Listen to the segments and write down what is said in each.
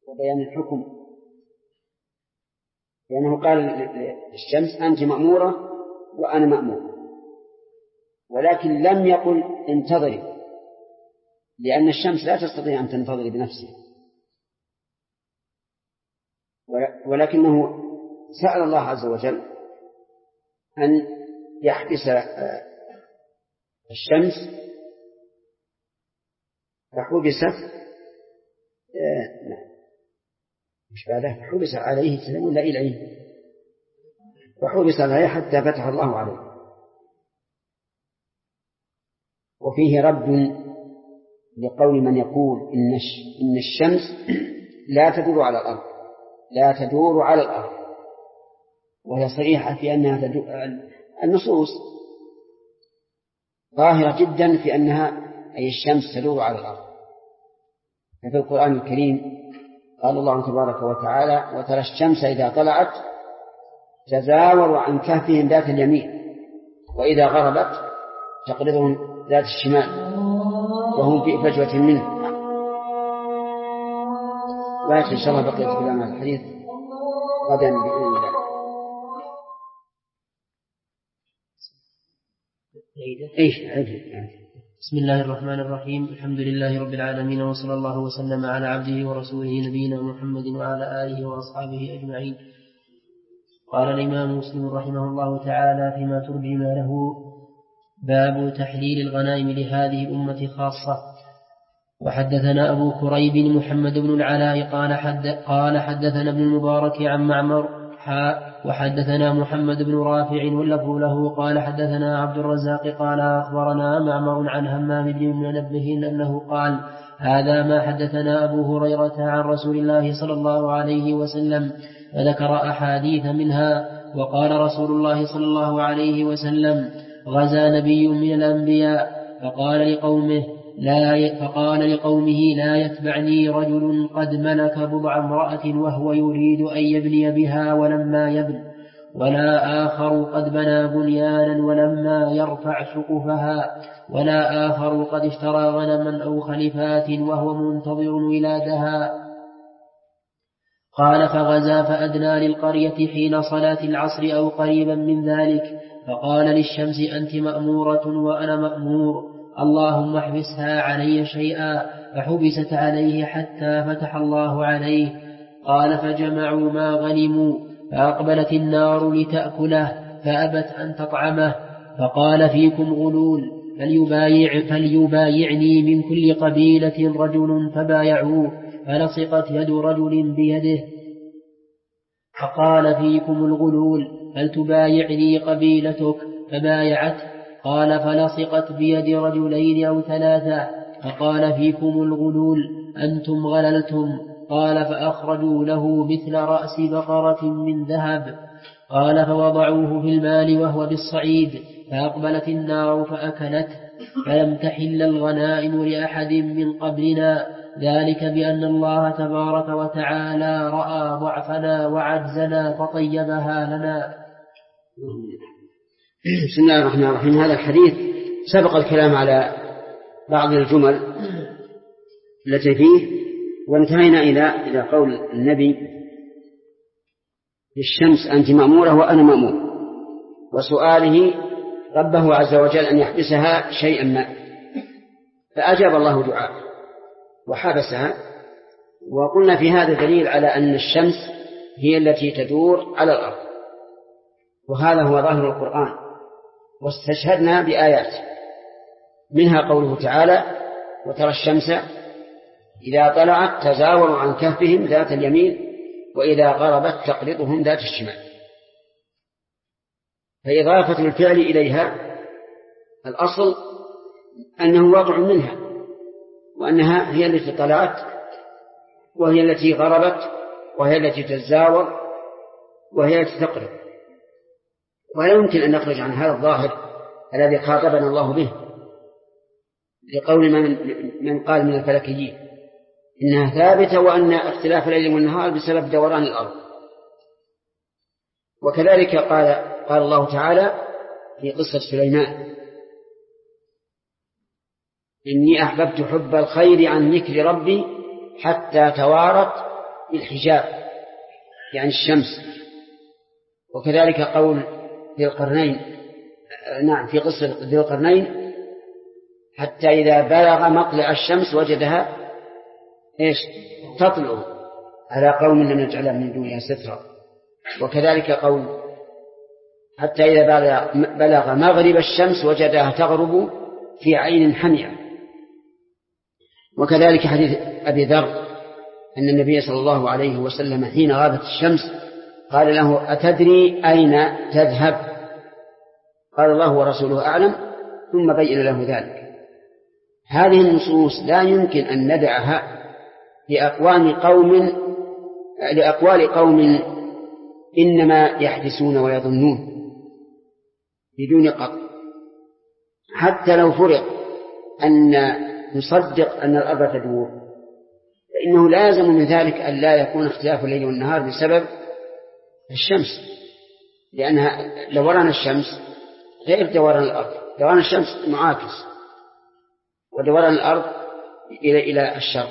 وبيان الحكم، لأنه قال للشمس أنت مأمورة وأنا مأمور، ولكن لم يقل انتظري، لأن الشمس لا تستطيع أن تنتظر بنفسها، ولكنه سأل الله عز وجل أن يحبس الشمس، فحبست مش بعدها حبس عليه السلام ولا إليه، فحبس عليه حتى فتح الله عليه. وفيه رد لقول من يقول إن الشمس لا تدور على الأرض، لا تدور على الأرض، وهي صريحة في أنها النصوص ظاهرة جدا في أنها أي الشمس تدور على الأرض. ففي القرآن الكريم قال الله تبارك وتعالى وترى الشمس إذا طلعت تزاور عن كهفهم ذات اليمين وإذا غربت تقرضهم ذات الشمال وهم في فجوة منه. وآخر إن شاء الله بقيت كلام الحديث غدا بإذن الله. بسم الله الرحمن الرحيم. الحمد لله رب العالمين، وصلى الله وسلم على عبده ورسوله نبينا محمد وعلى آله وأصحابه أجمعين. قال الإمام مسلم رحمه الله تعالى فيما ترجم له: باب تحليل الغنائم لهذه الأمة خاصة. وحدثنا أبو كريب محمد بن العلاء قال حدثنا ابن المبارك عن معمر وحدثنا محمد بن رافع واللفظ له قال حدثنا عبد الرزاق قال أخبرنا معمر عن همام بن منبه أنه قال: هذا ما حدثنا أبو هريرة عن رسول الله صلى الله عليه وسلم، فذكر أحاديث منها. وقال رسول الله صلى الله عليه وسلم: غزا نبي من الأنبياء فقال لقومه: لا يتبعني رجل قد ملك بضع امرأة وهو يريد أن يبني بها ولما يبن، ولا آخر قد بنى بنيانا ولما يرفع سقفها، ولا آخر قد اشترى غنما أو خلفات وهو منتظر ولادها. قال: فغزا فأدنى للقرية حين صلاة العصر أو قريبا من ذلك، فقال للشمس: أنت مأمورة وأنا مأمور، اللهم احبسها علي شيئا، فحبست عليه حتى فتح الله عليه. قال: فجمعوا ما غنموا، فأقبلت النار لتأكله فأبت أن تطعمه، فقال: فيكم غلول، فليبايعني من كل قبيلة رجل، فبايعوه، فلصقت يد رجل بيده، فقال: فيكم الغلول، فلتبايعني قبيلتك، فبايعته. قال: فلصقت بيد رجلين أو ثلاثة، فقال: فيكم الغلول، أنتم غللتم. قال: فأخرجوا له مثل رأس بقرة من ذهب. قال: فوضعوه في المال وهو بالصعيد، فأقبلت النار فأكلته، فلم تحل الغنائم لأحد من قبلنا، ذلك بأن الله تبارك وتعالى رأى ضعفنا وعجزنا فطيبها لنا. بسم الله الرحمن الرحيم. هذا الحديث سبق الكلام على بعض الجمل التي فيه، وانتهينا إلى قول النبي: للشمس أنت مأمورة وأنا مأمور، وسؤاله ربه عز وجل أن يحبسها شيئا ما، فأجاب الله دعاءه وحبسها. وقلنا في هذا دليل على أن الشمس هي التي تدور على الأرض، وهذا هو ظاهر القرآن. واستشهدنا بآيات منها قوله تعالى: وترى الشمس إذا طلعت تزاور عن كهفهم ذات اليمين وإذا غربت تقرضهم ذات الشمال. فإضافة الفعل إليها الأصل أنه واقع منها، وأنها هي التي طلعت وهي التي غربت وهي التي تزاور وهي التي تقرض. ولا يمكن أن نخرج عن هذا الظاهر الذي خاطبنا الله به، لقول من قال من الفلكيين إنها ثابتة، وأن اختلاف الليل والنهار بسبب دوران الأرض. وكذلك قال الله تعالى في قصة سليمان: إني أحببت حب الخير عن ذكر ربي حتى توارت الحجاب يعني الشمس. وكذلك قول ذي القرنين، نعم، في قصة ذي القرنين حتى إذا بلغ مطلع الشمس وجدها تطلع على قوم لم نجعل من دونها سترا. وكذلك قول حتى إذا بلغ مغرب الشمس وجدها تغرب في عين حمية. وكذلك حديث أبي ذر أن النبي صلى الله عليه وسلم حين غابت الشمس قال له: أتدري أين تذهب؟ قال: الله ورسوله أعلم، ثم بين له ذلك. هذه النصوص لا يمكن أن ندعها لأقوال قوم إنما يحدثون ويظنون بدون قطع. حتى لو فرض أن نصدق أن الأرض تدور، فإنه لازم من ذلك أن لا يكون اختلاف الليل والنهار بسبب الشمس، لأنها دوران الشمس غير دوران الأرض. دوران الشمس معاكس، ودوران الأرض إلى الشرق.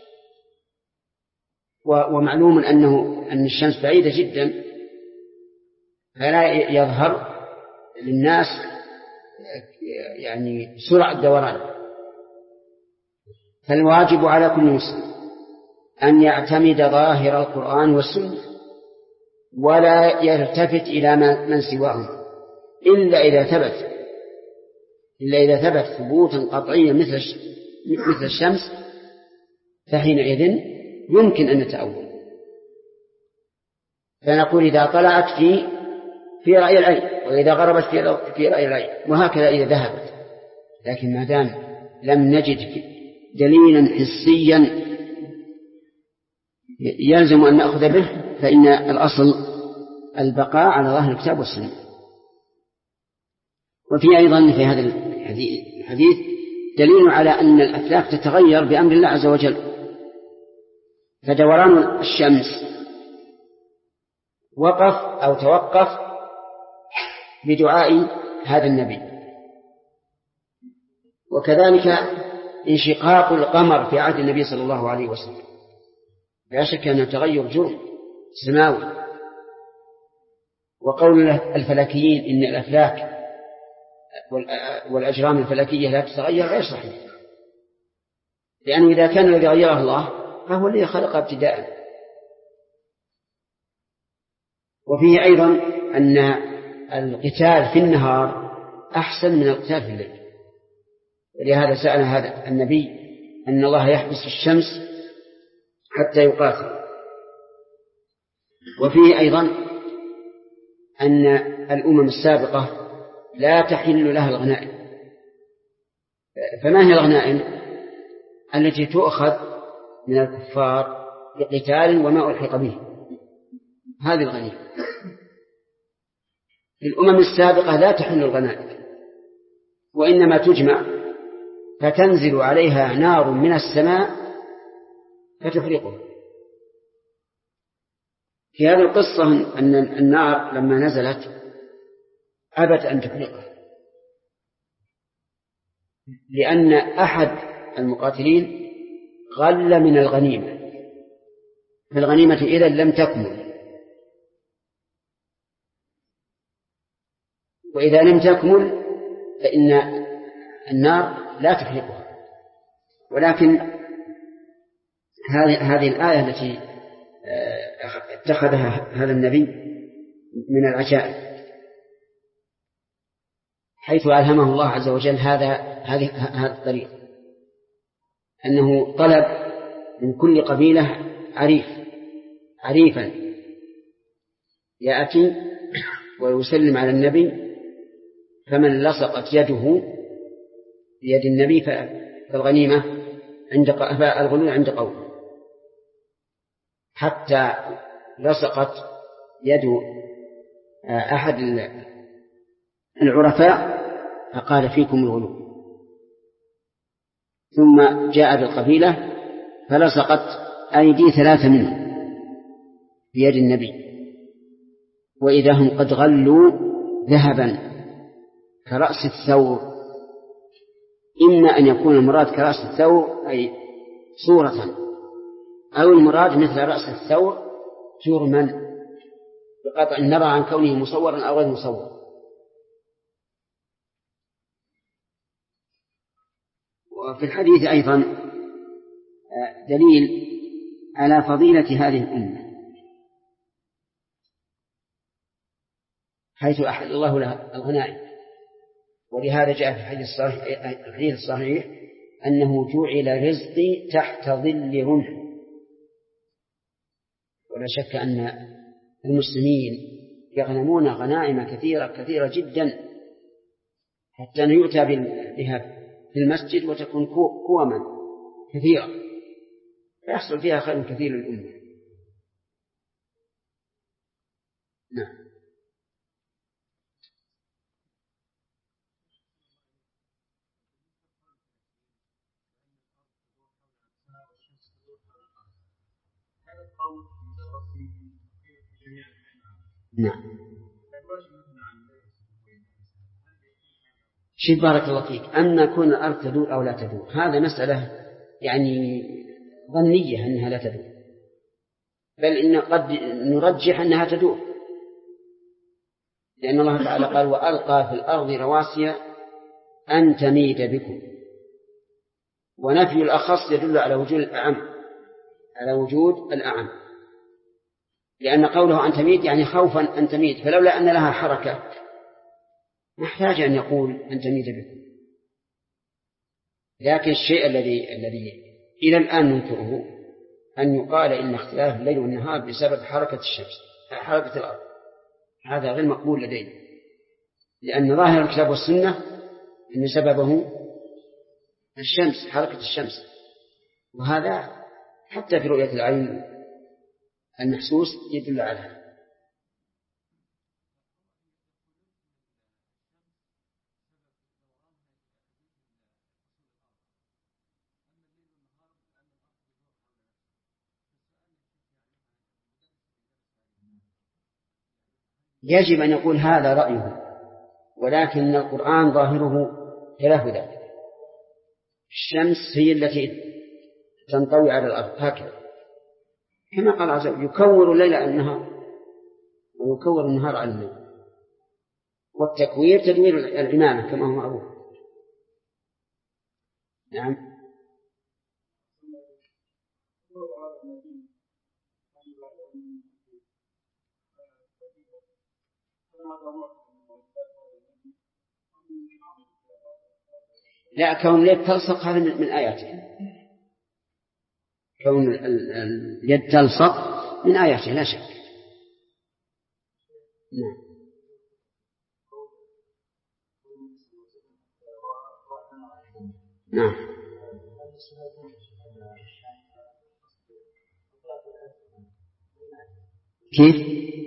ومعلوم أن الشمس بعيدة جدا، فلا يظهر للناس يعني سرعة الدوران. فالواجب على كل مسلم أن يعتمد ظاهر القرآن والسنة ولا يلتفت إلى من سواهم إلا إذا ثبت ثبوتا قطعيا مثل الشمس، فحينئذ يمكن أن نتأول. فنقول إذا طلعت في رأي العين، وإذا غربت في رأي العين، وهكذا إذا ذهبت. لكن ما دام لم نجد دليلا حسيا يلزم أن نأخذ به، فإن الأصل البقاء على ظاهر الكتاب والسنة. وفي أيضا في هذا الحديث دليل على أن الأفلاك تتغير بأمر الله عز وجل. فدوران الشمس وقف أو توقف بدعاء هذا النبي. وكذلك انشقاق القمر في عهد النبي صلى الله عليه وسلم، لا شك أنه تغير جرم سماوي. وقول الفلكيين إن الأفلاك والأجرام الفلكية لا تتغير غير صحيح، لأنه إذا كان الذي غيره الله فهو الذي خلق ابتداء. وفيه أيضا أن القتال في النهار أحسن من القتال في الليل، ولهذا سأل هذا النبي أن الله يحبس الشمس حتى يقاتل. وفيه أيضا أن الأمم السابقة لا تحل لها الغنائم. فما هي الغنائم؟ التي تؤخذ من الكفار بقتال وما ألحق به، هذه الغنيمة. الأمم السابقة لا تحل الغنائم، وإنما تجمع فتنزل عليها نار من السماء فتحرقها. في هذه القصة أن النار لما نزلت أبت أن تحرقها، لأن أحد المقاتلين غل من الغنيمة، فالغنيمة إذن لم تكمل، وإذا لم تكمل فإن النار لا تحرقها. ولكن هذه الآية التي اتخذها هذا النبي من العجائب، حيث ألهمه الله عز وجل هذا الطريق، أنه طلب من كل قبيلة عريفا يأتي ويسلم على النبي، فمن لصقت يده بيد النبي فالغنيمة فالغنيمة عند قوم، حتى لصقت يد أحد العرفاء فقال: فيكم الغلو. ثم جاء بالقبيلة فلصقت أيدي 3 منهم بيد النبي، وإذا هم قد غلوا ذهبا كرأس الثور. إما أن يكون المراد كرأس الثور أي صورة، أو المراد مثل رأس الثور جرما بقطع النظر عن كونه مصورا أو غير مصور. وفي الحديث أيضا دليل على فضيلة هذه الأمة، حيث أحل الله لها الغنائم، ولهذا جاء في الحديث الصحيح أنه جعل رزقي تحت ظل رمح. ولا شك أن المسلمين يغنمون غنائم كثيرة جدا، حتى أن يؤتى بها في المسجد وتكون كوما كثيرة فيحصل فيها خير كثير للأمة. نعم. نعم. شيء بارك الله فيك، أن كون الأرض تدور أو لا تدور هذا مسألة يعني ظنية أنها لا تدور، بل إن قد نرجح أنها تدور، لأن الله تعالى قال وألقى في الأرض رواسي أن تميد بكم. ونفي الأخص يدل على وجود الأعم، لأن قوله أن تميد يعني خوفا أن تميد، فلولا أن لها حركة محتاج أن يقول أن تميد بكم. لكن الشيء الذي إلى الآن ننكره أن يقال إن اختلاف الليل والنهار بسبب حركة الأرض، هذا غير مقبول لدينا، لأن ظاهر الكتاب والسنة أن سببه الشمس، حركة الشمس، وهذا حتى في رؤية العين المحسوس يدل على هذا. يجب أن يقول هذا رأيه، ولكن القرآن ظاهره خلاف ذلك. الشمس هي التي تنطوي على الأرض هكذا، كما قال عز وجل يكور الليل على النهار ويكور النهار على الليل، والتكوير تدوير العمامة كما هو معروف. نعم. لا، كون اليد تلصق هذا من آياته، كون اليد تلصق من آياته لا شك. نعم. نعم. كيف؟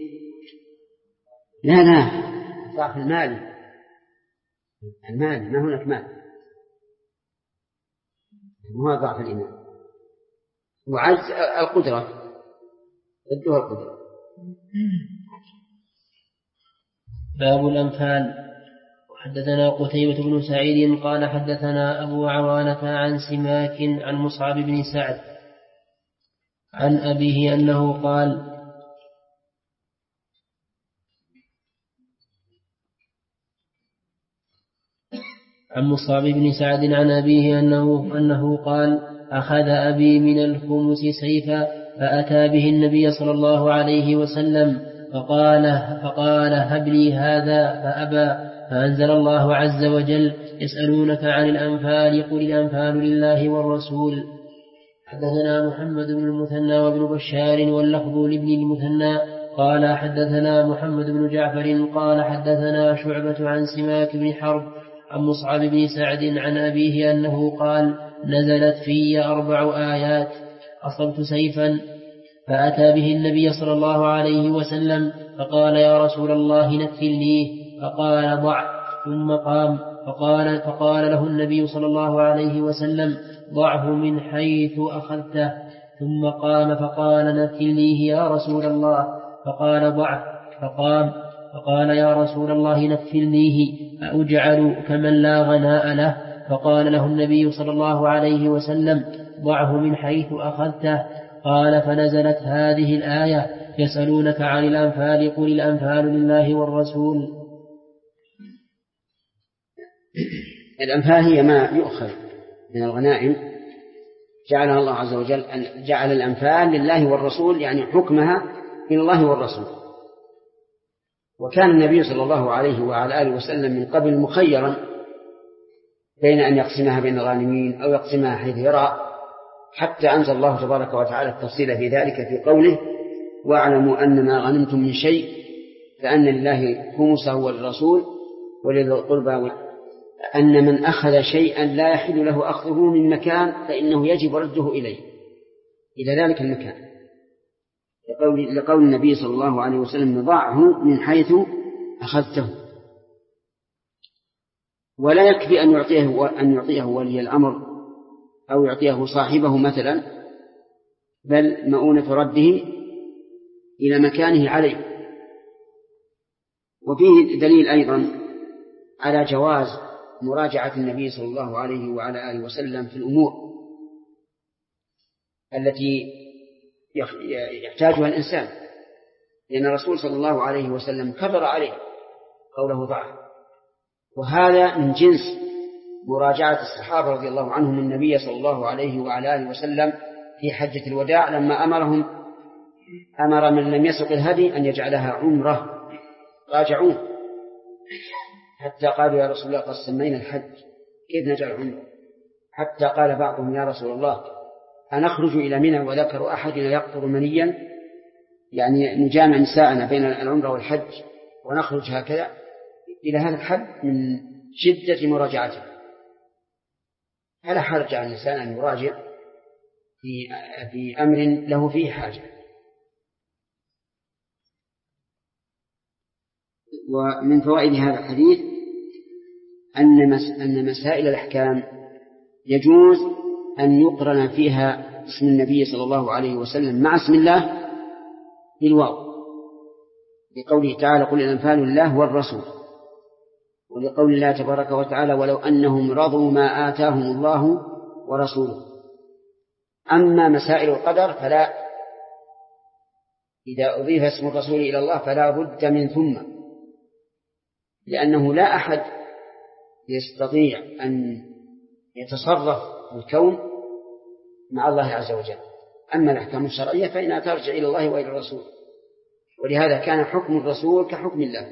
لا ضعف المال ما هناك مال، هو ضعف الإيمان وعجز القدرة، ضدها القدرة. باب الأنفال. وحدثنا قتيبة بن سعيد قال حدثنا أبو عوانة عن سماك عن مصعب بن سعد عن أبيه أنه قال عن مصعب بن سعد عن أبيه أنه قال أخذ أبي من الخمس سيفا فأتى به النبي صلى الله عليه وسلم فقال هب لي هذا فأبى، فأنزل الله عز وجل يسألونك عن الأنفال قل الأنفال لله والرسول. حدثنا محمد بن المثنى وابن بشار واللفظ لابن المثنى قال حدثنا محمد بن جعفر قال حدثنا شعبة عن سماك بن حرب عن مصعب بن سعد عن أبيه أنه قال نزلت في 4 آيات أصبت سيفا فأتى به النبي صلى الله عليه وسلم فقال يا رسول الله نكفلنيه، فقال ضع، ثم قام فقال له النبي صلى الله عليه وسلم ضعه من حيث أخذته، ثم قام فقال نكفلنيه يا رسول الله، فقال ضعه، فقام فقال يا رسول الله نكفلنيه أأجعل كمن لا غناء له؟ فقال له النبي صلى الله عليه وسلم ضعه من حيث أخذته. قال فنزلت هذه الآية يسألونك عن الأنفال قل الأنفال لله والرسول. الأنفال هي ما يؤخذ من الغنائم، جعلها الله عز وجل أن جعل الأنفال لله والرسول، يعني حكمها إلى الله والرسول. وكان النبي صلى الله عليه وعلى آله وسلم من قبل مخيرا بين أن يقسمها بين الغانمين أو يقسمها حيث يرى، حتى أنزل الله تبارك وتعالى التفصيل في ذلك في قوله واعلموا أن ما غنمتم من شيء فأن لله خمسه وللرسول ولذي القربى، أن من أخذ شيئا لا يحل له أخذه من مكان فإنه يجب رده إلى ذلك المكان، لقول النبي صلى الله عليه وسلم ضعه من حيث أخذته. ولا يكفي أن يعطيه ولي الأمر أو يعطيه صاحبه مثلا، بل مؤونة رده إلى مكانه عليه. وفيه دليل أيضا على جواز مراجعة النبي صلى الله عليه وعلى آله وسلم في الأمور التي يحتاجها الإنسان، لأن الرسول صلى الله عليه وسلم كبر عليه قوله ضعف، وهذا من جنس مراجعة الصحابة رضي الله عنهم النبي صلى الله عليه وعلى آله وسلم في حجة الوداع لما أمر من لم يسق الهدي أن يجعلها عمرة، راجعوه حتى قالوا يا رسول الله قد سمينا الحج كيف نجعل عمرة؟ حتى قال بعضهم يا رسول الله أنخرج إلى منى وذكر أحدنا يقطر منيا، يعني نجامع نساءنا بين العمرة والحج ونخرج هكذا إلى هذا الحد من شدة مراجعته. فلا حرج على الإنسان أن يراجع في أمر له فيه حاجة. ومن فوائد هذا الحديث أن مسائل الأحكام يجوز أن يقرن فيها اسم النبي صلى الله عليه وسلم مع اسم الله بالواو، لقوله تعالى قل الأنفال لله والرسول، ولقول الله تبارك وتعالى ولو أنهم رضوا ما آتاهم الله ورسوله. أما مسائل القدر فلا، إذا أضيف اسم الرسول إلى الله فلا بد من ثم، لأنه لا أحد يستطيع أن يتصرف الكون مع الله عز وجل. أما الأحكام الشرعية فإنها ترجع إلى الله وإلى الرسول، ولهذا كان حكم الرسول كحكم الله.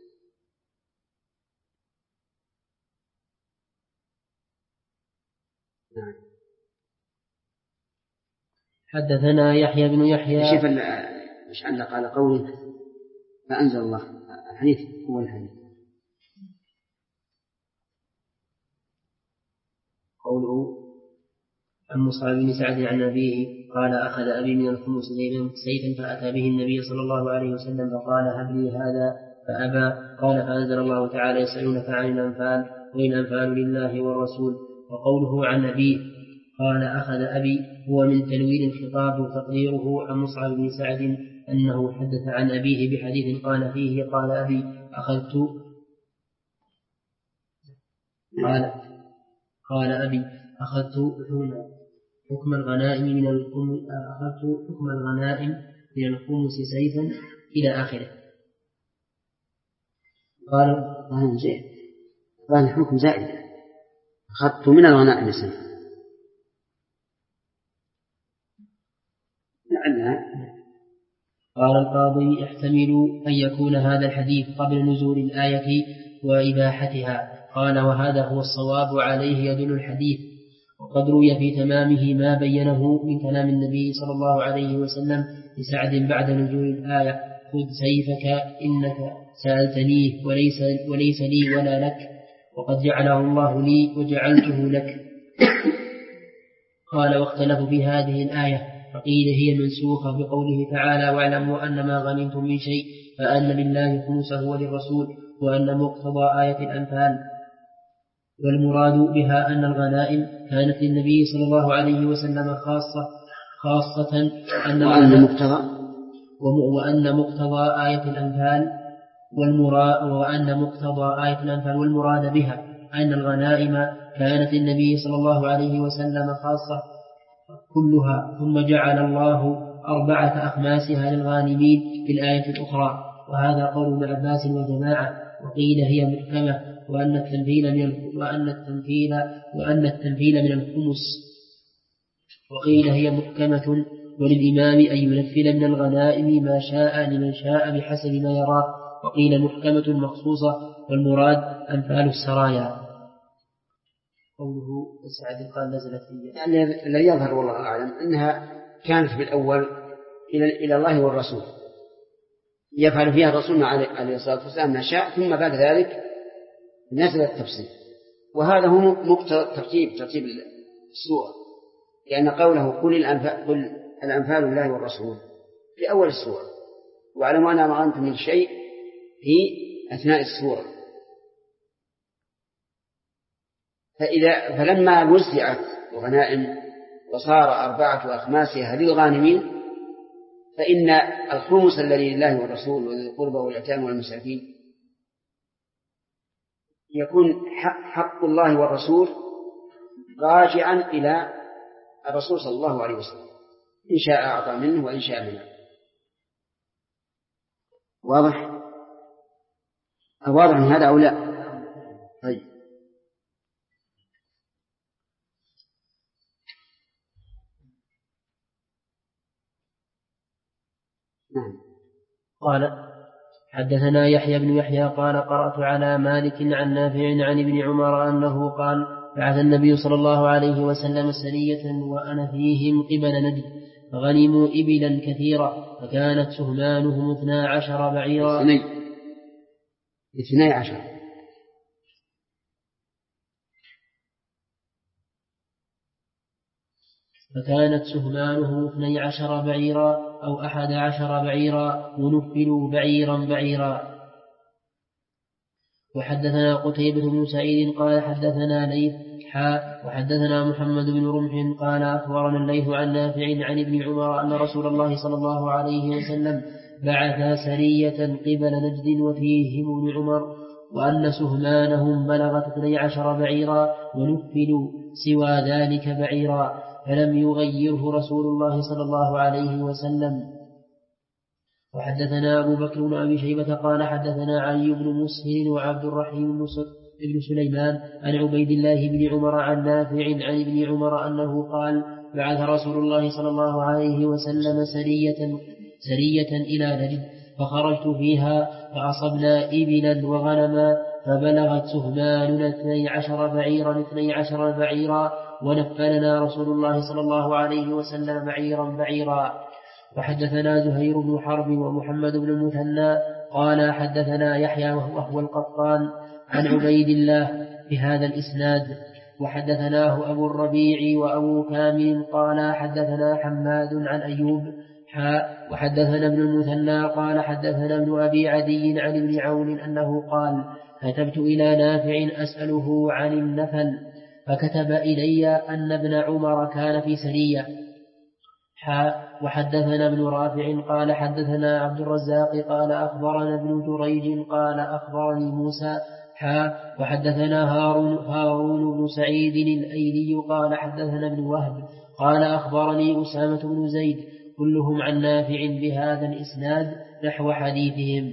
حدثنا يحيى بن يحيى. شوف مش عندنا قال قوله فأنزل الله، الحديث هو الحديث قوله عن مصعب بن سعد عن أبيه قال أخذ أبي من الخمس سيفا فأتى به النبي صلى الله عليه وسلم فقال هب لي هذا فأبى. قال فأنزل الله تعالى يسألونك عن الأنفال قل الأنفال لله والرسول. وقوله عن أبيه قال أخذ أبي هو من تلوين الخطاب وتقديره عن مصعب بن سعد أنه حدث عن أبيه بحديث قال فيه قال أبي أخذت حكم الغنائم من الخمس سيفا إلى آخره. قال زين، قال حكم زائد، أخذت من الغنائم سيفا. قال القاضي يحتمل أن يكون هذا الحديث قبل نزول الآية وإباحتها. قال وهذا هو الصواب عليه يدل الحديث. وقد روي في تمامه ما بينه من كلام النبي صلى الله عليه وسلم لسعد بعد نزول الآية خذ سيفك إنك سألتنيه وليس لي ولا لك وقد جعله الله لي وجعلته لك. قال واختلفوا في هذه الآية فقيل هي منسوخة بقوله تعالى واعلموا أن ما غنمتم من شيء فأن لله خمسه وللرسول وأن مقتضى آية الأنفال. والمراد بها أن الغنائم كانت للنبي صلى الله عليه وسلم خاصة وأن مقتضى آية الأنفال والمراد بها أن الغنائم كانت للنبي صلى الله عليه وسلم خاصة كلها، ثم جعل الله 4 أخماسها للغانمين في الآية الأخرى، وهذا قول ابن عباس وجماعة. وقيل هي محكمة، وأن التنفيل من الخمس. وقيل هي محكمة، وللإمام أن ينفل من الغنائم ما شاء لمن شاء بحسب ما يرى. وقيل محكمة مخصوصة، والمراد أنفال السرايا. قوله السعدي قال نزلت فيه، يعني الذي يظهر والله أعلم أنها كانت بالأول إلى الله والرسول، يفعل فيها الرسول عليه الصلاة والسلام ما شاء، ثم بعد ذلك نزل التفصيل. وهذا هو مقتضى ترتيب السورة، لأن قوله قل الأنفال لله والرسول في أول السورة، واعلموا أن ما أنتم من شيء في أثناء السورة. فلما وزعت الغنائم وصار 4 أخماسها للغانمين، فإن الخمس الذي لله والرسول وذي القربى واليتامى والمساكين يكون حق الله والرسول راجعا إلى الرسول صلى الله عليه وسلم، إن شاء أعطى منه وإن شاء منه. واضح من هذا أو لا؟ طيب. قال حدثنا يحيى بن يحيى قال قرأت على مالك عن نافع عن ابن عمر أنه قال بعث النبي صلى الله عليه وسلم سرية وأنا فيهم قبل نجد، فغنموا إبلا كثيرة، فكانت سهمانهم 12 بعيرا. 12 فكانت سهمانه 12 بعيرا أو 11 بعيرا، ونفلوا بعيرا بعيرا. وحدثنا قتيبة بن سعيد قال حدثنا ليث وحدثنا محمد بن رمح قال أخبرنا الليث عن نافع عن ابن عمر أن رسول الله صلى الله عليه وسلم بعث سرية قبل نجد وفيهم ابن عمر، وأن سهمانهم بلغت 12 بعيرا، ونفلوا سوى ذلك بعيرا، فلم يغيره رسول الله صلى الله عليه وسلم. وحدثنا أبو بكر بن أبي شيبة قال حدثنا علي بن مسهر وعبد الرحيم بن سليمان عن عبيد الله بن عمر عن نافع عن ابن عمر أنه قال بعث رسول الله صلى الله عليه وسلم سرية إلى نجد، فخرجت فيها فأصبنا إبلا وغنما، فبلغت سهماننا 12 بعيرا، ونفلنا رسول الله صلى الله عليه وسلم بعيرا بعيرا. وحدثنا زهير بن حرب ومحمد بن المثنى قال حدثنا يحيى وهو القطان عن عبيد الله بهذا الإسناد. وحدثناه أبو الربيع وأبو كامل قال حدثنا حماد عن أيوب وحدثنا ابن المثنى قال حدثنا ابن أبي عدي عن ابن عون أنه قال كتبت إلى نافع أسأله عن النفل، فكتب إلي أن ابن عمر كان في سرية. وحدثنا ابن رافع قال حدثنا عبد الرزاق قال أخبرنا ابن جريج قال أخبرني موسى وحدثنا هارون بن سعيد الأيلي قال حدثنا ابن وهب قال أخبرني أسامة بن زيد، كلهم عن نافع بهذا الإسناد نحو حديثهم.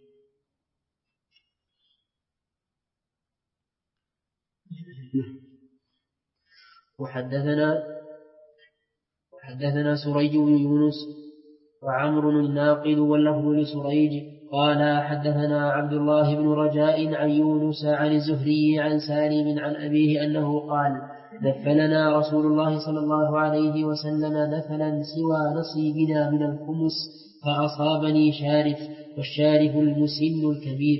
وحدثنا سريج بن يونس وعمر الناقد واللفظ لسريج قال حدثنا عبد الله بن رجاء عن يونس عن الزهري عن سالم عن أبيه أنه قال نفلنا رسول الله صلى الله عليه وسلم نفلا سوى نصيبنا من الخمس، فأصابني شارف، والشارف المسن الكبير.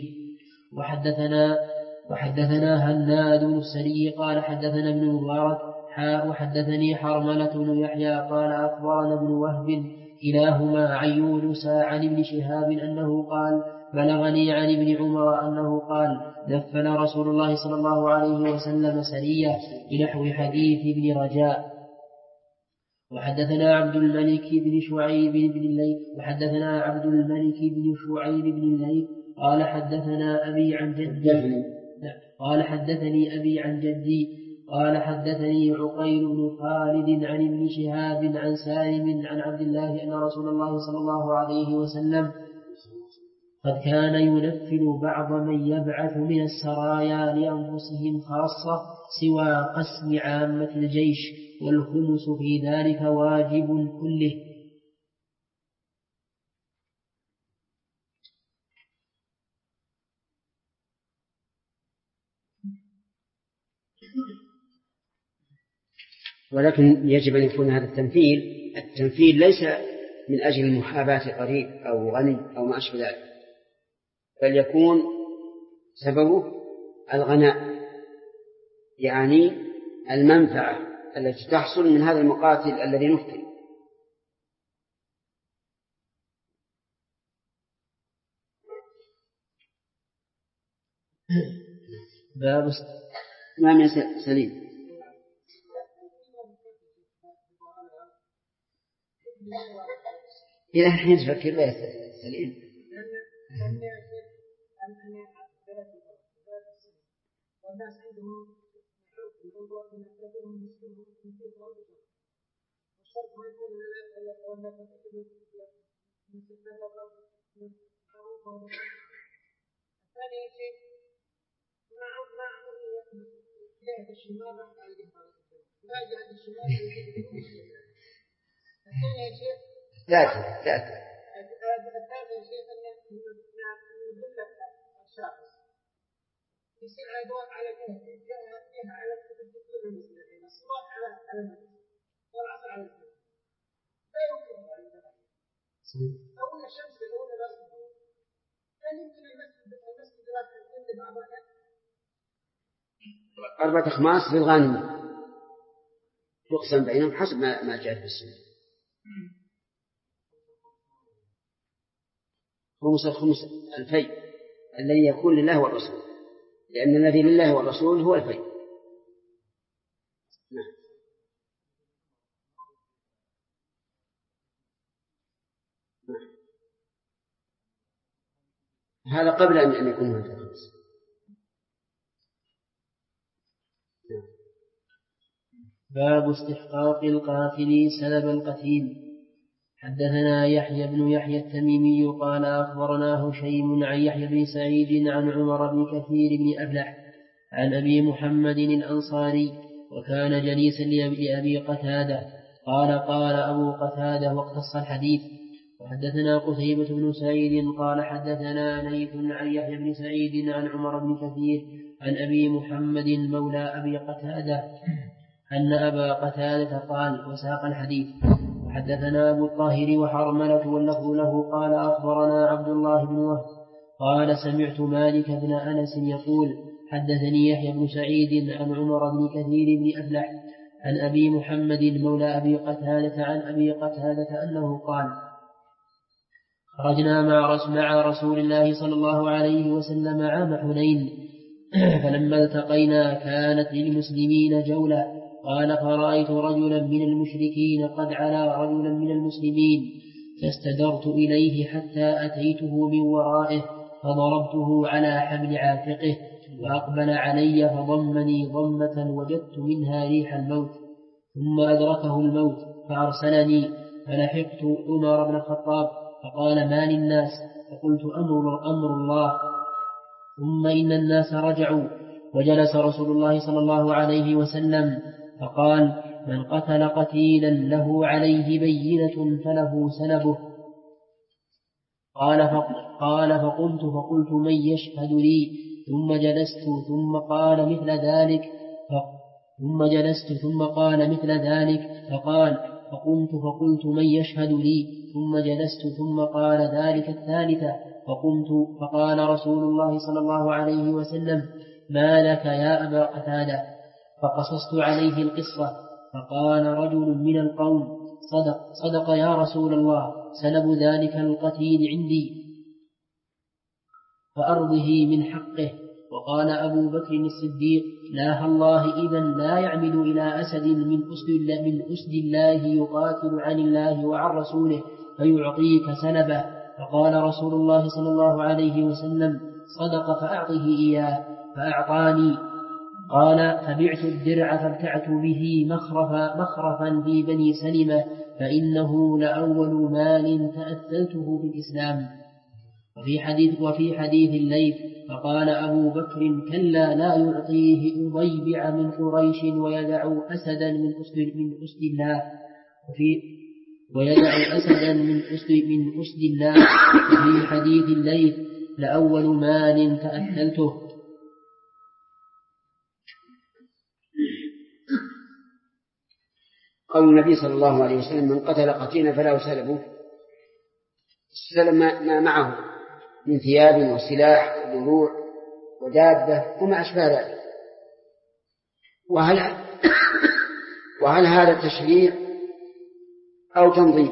وحدثنا هناد بن السري قال حدثنا ابن مبارك وحدثني حرملة بن يحيى قال أخبرنا ابن وهب كلاهما عن يونس عن ابن شهاب أنه قال بلغني عن ابن عمر أنه قال نفل رسول الله صلى الله عليه وسلم سرية بنحو حديث ابن رجاء. وحدثنا عبد الملك بن شعيب بن الليث قال حدثنا أبي عن جدي قال حدثني أبي عن جدي قال حدثني عقيل بن خالد عن ابن شهاب عن سالم عن عبد الله أن رسول الله صلى الله عليه وسلم قد كان ينفل بعض من يبعث من السرايا لأنفسهم خاصة سوى قسم عامة الجيش، والخمس في ذلك واجب كله. ولكن يجب أن يكون هذا التمثيل ليس من أجل المحاباة قريب أو غني أو ما أشبه ذلك، بل يكون سببه الغناء، يعني المنفعة التي تحصل من هذا المقاتل الذي نفتل. باب ما من سليم. إذا الحين تفكر لا سليم. والناس عندهم والشرط ما يكون الثاني شيء مع جهة الشمال لا جهة الشمال الثاني شيء ذاته الثالث شيء أن يدل الشخص يصير عدوان على جهة على كل المسلمين، الصباح على المسلمين والعصر على المسلمين لا يمكن أن يكون أول الشمس الأولى لا صبح، لا يمكن المسجد لا تكون بعضها 4 أخماس للغانم يقسم بينهم حسب ما جاء في السنة. خمس الفيء الذي يكون لله والرسول، لأن الذي لله والرسول هو الفيء. هذا قبل أن يكون هناك الخمس. باب استحقاق القاتل سلب القتيل. حدثنا يحيى بن يحيى التميمي قال أخبرنا هشيم عن يحيى بن سعيد عن عمر بن كثير بن أفلح عن أبي محمد الأنصاري وكان جليسا لأبي قتادة قال أبو قتادة واقتص الحديث. وحدثنا قتيبة بن سعيد قال حدثنا ليث عن يحيى بن سعيد عن عمر بن كثير عن أبي محمد مولى أبي قتادة أن أبا قتادة قال وساق الحديث. وحدثنا أبو الطاهر وحرملة واللفظ له قال أخبرنا عبد الله بن وهب قال سمعت مالك بن أنس يقول حدثني يحيى بن سعيد عن عمر بن كثير بن أفلح عن أبي محمد مولى أبي قتادة عن أبي قتادة أنه قال خرجنا مع رسول الله صلى الله عليه وسلم عام حنين فلما التقينا كانت للمسلمين جولة قال فرأيت رجلا من المشركين قد علا رجلا من المسلمين فاستدرت إليه حتى أتيته من ورائه فضربته على حبل عاتقه وأقبل علي فضمني ضمة وجدت منها ريح الموت ثم أدركه الموت فأرسلني فلحقت عمر بن الخطاب فقال ما للناس فقلت أمر الله ثم إن الناس رجعوا وجلس رسول الله صلى الله عليه وسلم فقال من قتل قتيلا له عليه بينة فله سلبه قال فقلت من يشهد لي ثم جلست ثم قال مثل ذلك فقال فقلت من يشهد لي ثم جلست ثم قال ذلك الثالثة فقال رسول الله صلى الله عليه وسلم ما لك يا أبا قتادة فقصصت عليه القصة فقال رجل من القوم صدق يا رسول الله سلب ذلك القتيل عندي فأرضه من حقه. وقال أبو بكر الصديق لا الله إذن لا يعمل إلى أسد من أسد الله يقاتل عن الله وعن رسوله فيعطيك سلبه. فقال رسول الله صلى الله عليه وسلم صدق فأعطه إياه فأعطاني. قال فبعت الدرع فابتعت به مخرفا في بني سلمة فإنه لأول مال تأثلته في الإسلام. وفي حديث الليث فقال أبو بكر كلا لا يعطيه أضيبع من قريش ويدع أسدا من أسد الله وفي حديث الليث لأول مال تأثلته. قول النبي صلى الله عليه وسلم من قتل قتيلا فله سلبه، السلم ما معه من ثياب وسلاح ودروع ودابة وما أشبه ذلك. وهل هذا تشريع أو تنظيم؟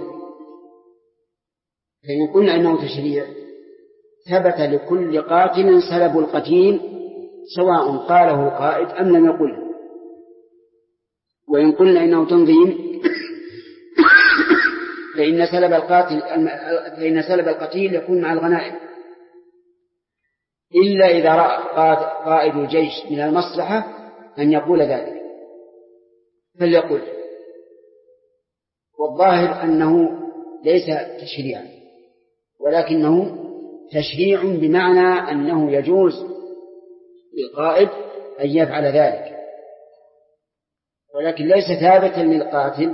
فإن قلنا إنه تشريع ثبت لكل قاتل سلب القتيل سواء قاله القائد أم لم يقله. وإن قلنا إنه تنظيم فإن سلب القتيل يكون مع الغنائم، إلا إذا رأى قائد الجيش من المصلحة أن يقول ذلك فليقل. والظاهر أنه ليس تشريعا ولكنه تشريع بمعنى أنه يجوز للقائد أن يفعل ذلك، ولكن ليس ثابتا للقاتل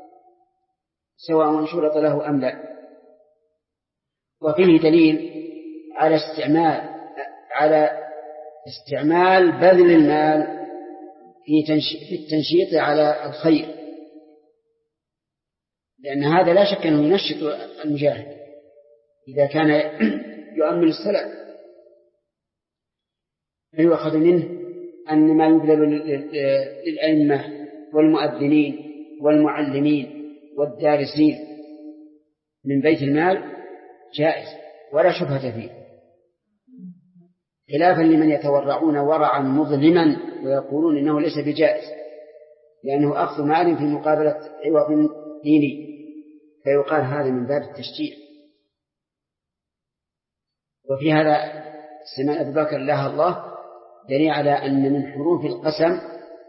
سواء شرط له أم لا. وفيه دليل على استعمال بذل المال في التنشيط على الخير، لأن هذا لا شك أنه ينشط المجاهد إذا كان يؤمن السلام. فيؤخذ منه أن ما يبذل للأئمة والمؤذنين والمعلمين والدارسين من بيت المال جائز ولا شبهة فيه، خلافا لمن يتورعون ورعا مظلما ويقولون إنه ليس بجائز لأنه أخذ مال في مقابلة عوض ديني، فيقال هذا من باب التشجيع. وفي هذا سمع أبو بكر الله الله دليل على أن من حروف القسم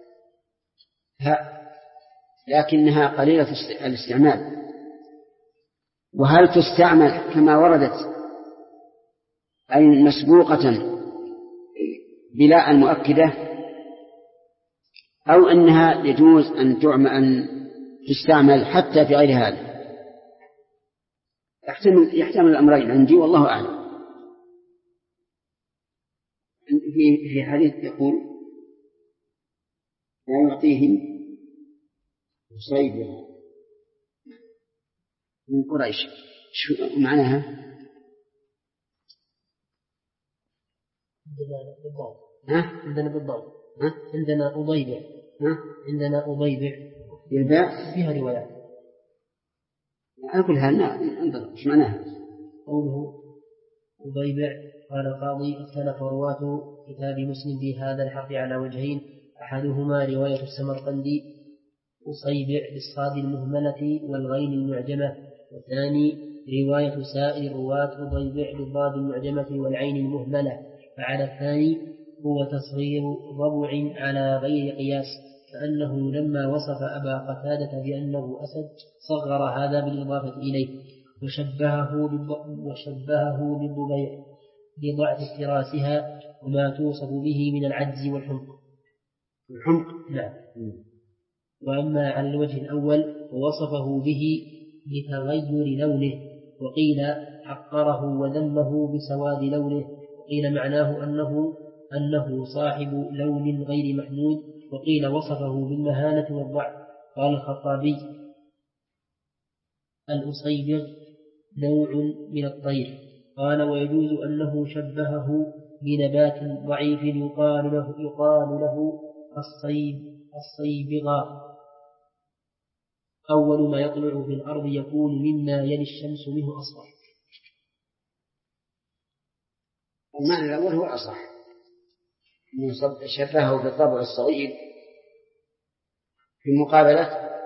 لكنها قليلة الاستعمال. وهل تستعمل كما وردت أي مسبوقة بلا المؤكدة، أو أنها يجوز أن تستعمل حتى في غير هذا؟ يحتمل الأمرين عندي والله أعلم. في حديث يقول لا يعطيهم صيبها من قريش، شو معناها؟ عندنا بالضبط عندنا أضيبع عندنا أضيبع يرباع فيها روايات. أنا كلها انظر إيش معناها. قوله أضيبع قال القاضي اختلف رواة كتاب مسلم في هذا الحرف على وجهين، أحدهما رواية السمرقندي أصيبع بالصاد المهملة والغين المعجمة، والثاني رواية سائر الرواة أضيبع بالضاد المعجمة والعين المهملة. فعلى الثاني هو تصغير ضبع على غير قياس، كأنه لما وصف أبا قتادة بأنه أسد صغر هذا بالإضافة إليه وشبهه بالضبيع لضعف افتراسها وما توصف به من العجز والحمق. نعم. وأما على الوجه الأول ووصفه به لتغير لونه، وقيل حقره وذمه بسواد لونه، وقيل معناه أنه صاحب لون غير محمود، وقيل وصفه بالمهانة والضعف. قال الخطابي الأصيبغ نوع من الطير. قال ويجوز أنه شبهه بنبات ضعيف يقال له الصيبغة. أول ما يطلع في الأرض يكون مما يلي الشمس منه أصفر. المعنى الأول هو أصح، شبهه بالضبع الصغير في مقابلة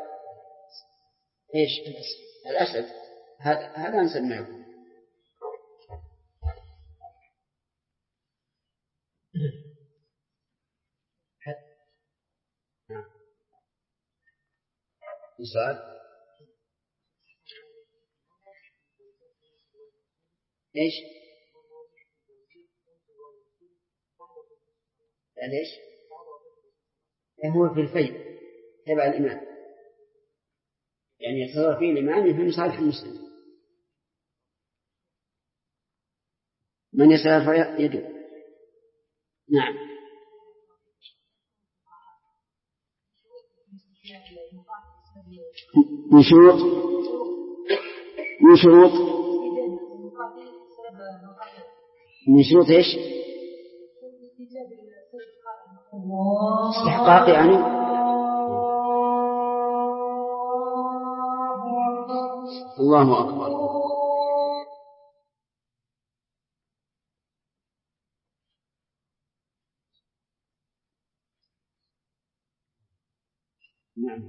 إيش؟ الأسد. هذا نسميه. السؤال إيش؟ يعني إيش؟ هو في الفيء تبع الإمام، يعني يتصرف فيه الإمام في مصالح المسلم، من يسأل فيدعو. نعم. من شروط إيش؟ استحقاق يعني. الله أكبر. نعم.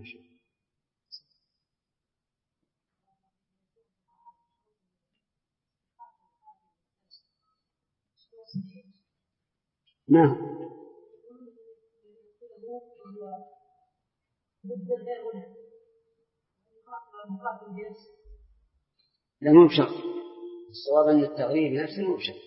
نعم. لا مو بشرط، الصواب أن التغريب نفسه مو بشرط.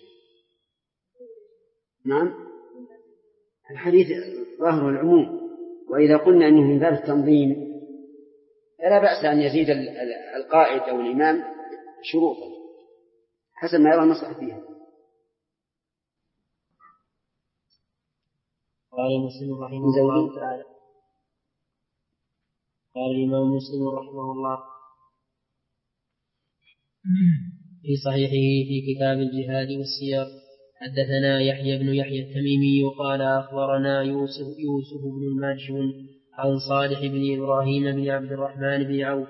نعم. الحديث ظاهر العموم، وإذا قلنا أنه من باب التنظيم فلا بأس أن يزيد القائد أو الإمام شروطا حسب ما يرى المصلحة فيها. قال مسلم رحمه الله تعالى، قال الإمام مسلم رحمه الله في صحيحه في كتاب الجهاد والسير: حدثنا يحيى بن يحيى التميمي قال أخبرنا يوسف بن الماجشون عن صالح بن إبراهيم بن عبد الرحمن بن عوف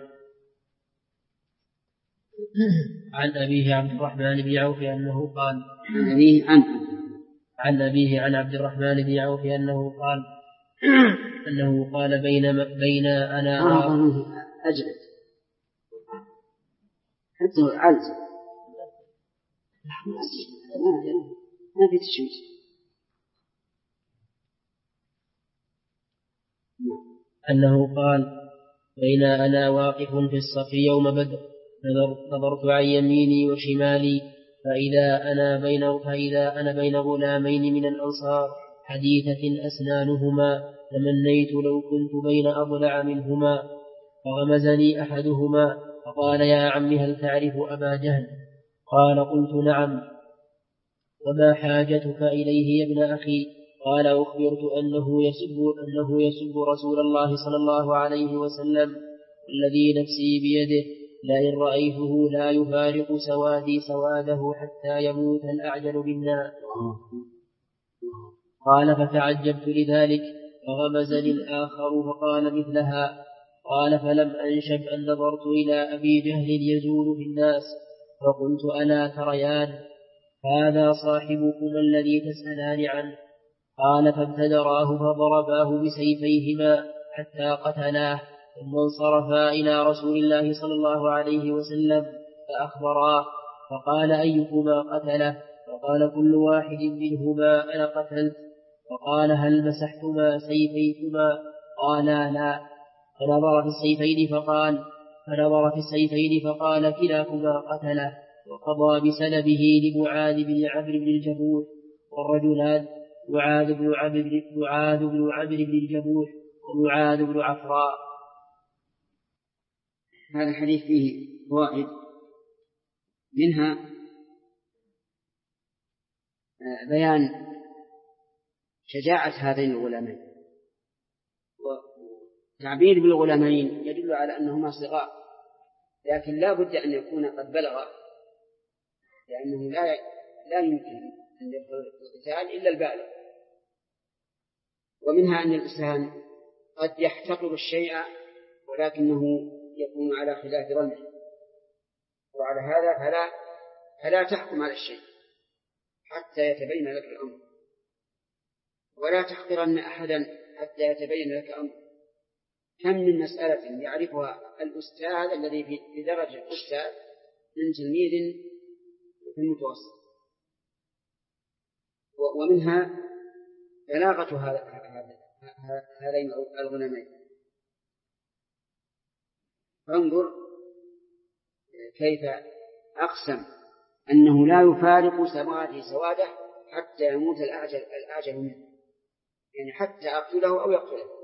عن أبيه عبد الرحمن بن عوف أنه قال عن أبيه عن عبد الرحمن بن عوف أنه قال بين أنا أجلد حتى عالج ما في تشويش. أنه قال بين أنا واقف في الصف يوم بدر نظرت عن يميني وشمالي فإذا أنا بين غلامين من الأنصار حديثة أسنانهما تمنيت لو كنت بين أضلع منهما، فغمزني أحدهما فقال: يا عم هل تعرف أبا جهل؟ قال: قلت: نعم. وما حاجتك إليه يا ابن أخي؟ قال: أخبرت أنه يسب رسول الله صلى الله عليه وسلم، والذي نفسي بيده لئن رأيته لا يفارق سوادي سواده حتى يموت الأعجل بالنار. قال: فتعجبت لذلك، فغمزني الآخر فقال مثلها. قال: فلم أنشب أن نظرت إلى أبي جهل يزول في الناس، فقلت: ألا تريان هذا صاحبكما الذي تسألان عنه؟ قال: فابتدراه فضرباه بسيفيهما حتى قتلاه، ثم انصرفا إلى رسول الله صلى الله عليه وسلم فأخبراه، فقال: أيكما قتله؟ فقال: كل واحد منهما أنا قتلت. فقال: هل مسحتما سيفيكما؟ قالا: لا. فنظر في السيفين فقال: كلاكما قتله. وقضى بسلبه لمعاذ بن عمرو بن الجموح، والرجلان معاذ بن عمرو بن الجموح ومعاذ بن عفراء. هذا الحديث فيه فوائد، منها بيان شجاعة هذين الغلامين، وتعبير بالغلامين يدل على أنهما صغار، لكن لا بد أن يكون قد بلغ، لأنه لا يمكن أن يدخل القتال إلا البالغ. ومنها أن الإنسان قد يحتقر الشيء ولكنه يكون على خلاف ظنه، وعلى هذا فلا تحكم على الشيء حتى يتبين لك الأمر، ولا تحقرن أحدا حتى يتبين لك أمر. كم من مسألة يعرفها الأستاذ الذي في درجة الأستاذ من تلميذ في المتوسط. ومنها بلاغة هذين الغلامين. فانظر كيف أقسم أنه لا يفارق سواده سواده حتى يموت الأعجل منه، يعني حتى أقتله أو يقتله.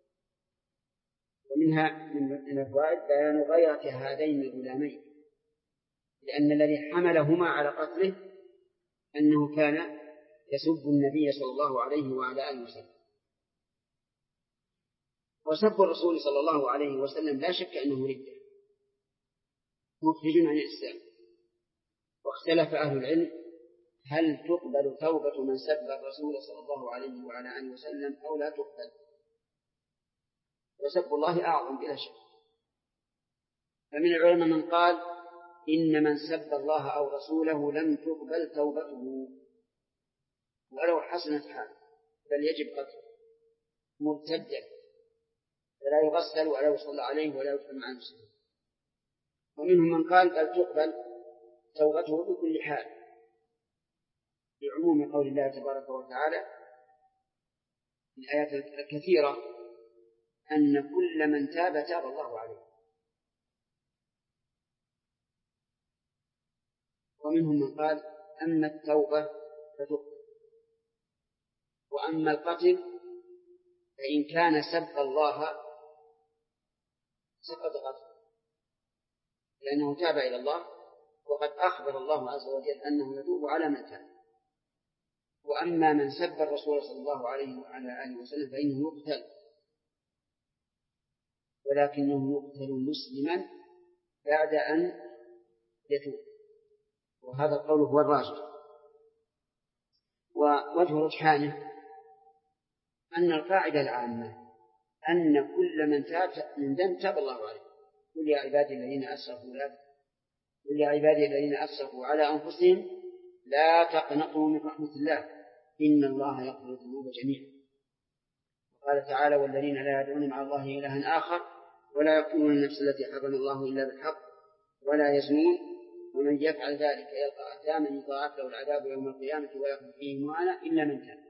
ومنها من الفوائد بيان غيرة هذين الغلامين، لأن الذي حملهما على قتله أنه كان يسب النبي صلى الله عليه وعلى آله وسلم. وسب الرسول صلى الله عليه وسلم لا شك أنه ردة مخرج عن الإسلام. واختلف أهل العلم هل تقبل توبة من سب الرسول صلى الله عليه وعلى آله وسلم أو لا تقبل. وسب الله أعظم بلا شك. فمن العلماء من قال إن من سب الله أو رسوله لم تقبل توبته ولو حسنت حاله، بل يجب قتله مرتدا، فلا يغسل ولا يصلى عليه ولا يدفن مع المسلمين. ومنهم من قال بل تقبل توبته بكل حال، لعموم قول الله تبارك وتعالى في الآيات الكثيرة أن كل من تاب تاب الله عليه. ومنهم من قال أما التوبة فتقبل، وأما القتل فإن كان سب الله سقط قتله، لأنه تاب إلى الله، وقد أخبر الله عز وجل أنه يتوب على من تاب. وأما من سب الرسول صلى الله عليه وعلى آله وسلم فإنه يقتل، ولكنه يقتل مسلما بعد أن يتوب، وهذا القول هو الراجح. ووجه رجحانه أن القاعدة العامة أن كل من تاب من ذنب تاب الله عليه. قل يا عبادي الذين أسرفوا على أنفسهم لا تقنطوا من رحمة الله إن الله يغفر الذنوب جميعا. وقال تعالى والذين لا يدعون مع الله إلها آخر ولا يقتلون النفس التي حرم الله إلا بالحق ولا يزنون ومن يفعل ذلك يلقى أثاما يضاعف له العذاب يوم القيامة ولا يخلد فيه مهانا إلا من تاب.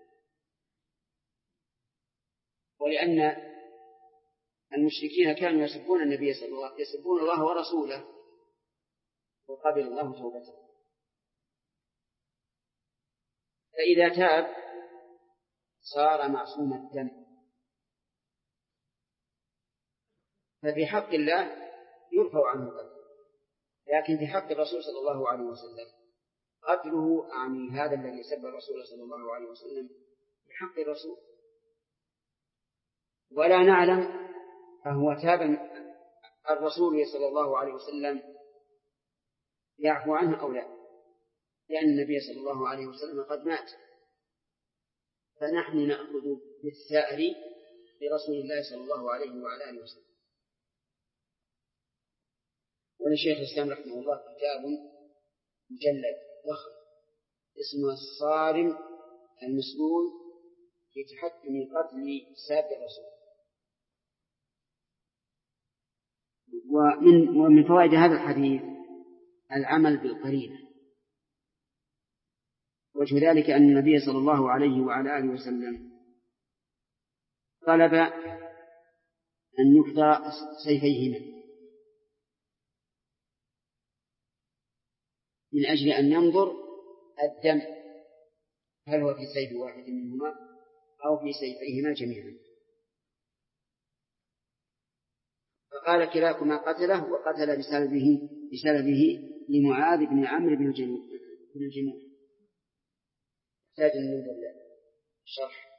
ولأن المشركين كانوا يسبون النبي صلى الله عليه وسلم، يسبون الله ورسوله، وقبل الله توبته. فإذا تاب صار معصوم الدم، ففي حق الله يرفع عنه قتله، لكن في حق الرسول صلى الله عليه وسلم قتله أعني هذا الذي سب الرسول صلى الله عليه وسلم بحق الرسول، ولا نعلم فهو تاب الرسول صلى الله عليه وسلم يعفو عنه أو لا، لأن النبي صلى الله عليه وسلم قد مات، فنحن نأخذ بالثأر لرسول الله صلى الله عليه وعلى آله وسلم. ولشيخ الإسلام رحمه الله كتاب مجلد ضخم اسمه الصارم المسلول في تحكم قتل ساب الرسول. ومن فوائد هذا الحديث العمل بالقرينة. وجه ذلك أن النبي صلى الله عليه وعلى آله وسلم طلب أن يحضر سيفيهما من أجل أن ينظر الدم هل هو في سيف واحد منهما أو في سيفيهما جميعا. فقال كلاكما قتله وقتل بسببه لمعاذ بن عمرو بن الجموح. يحتاج أن ننظر له شرح.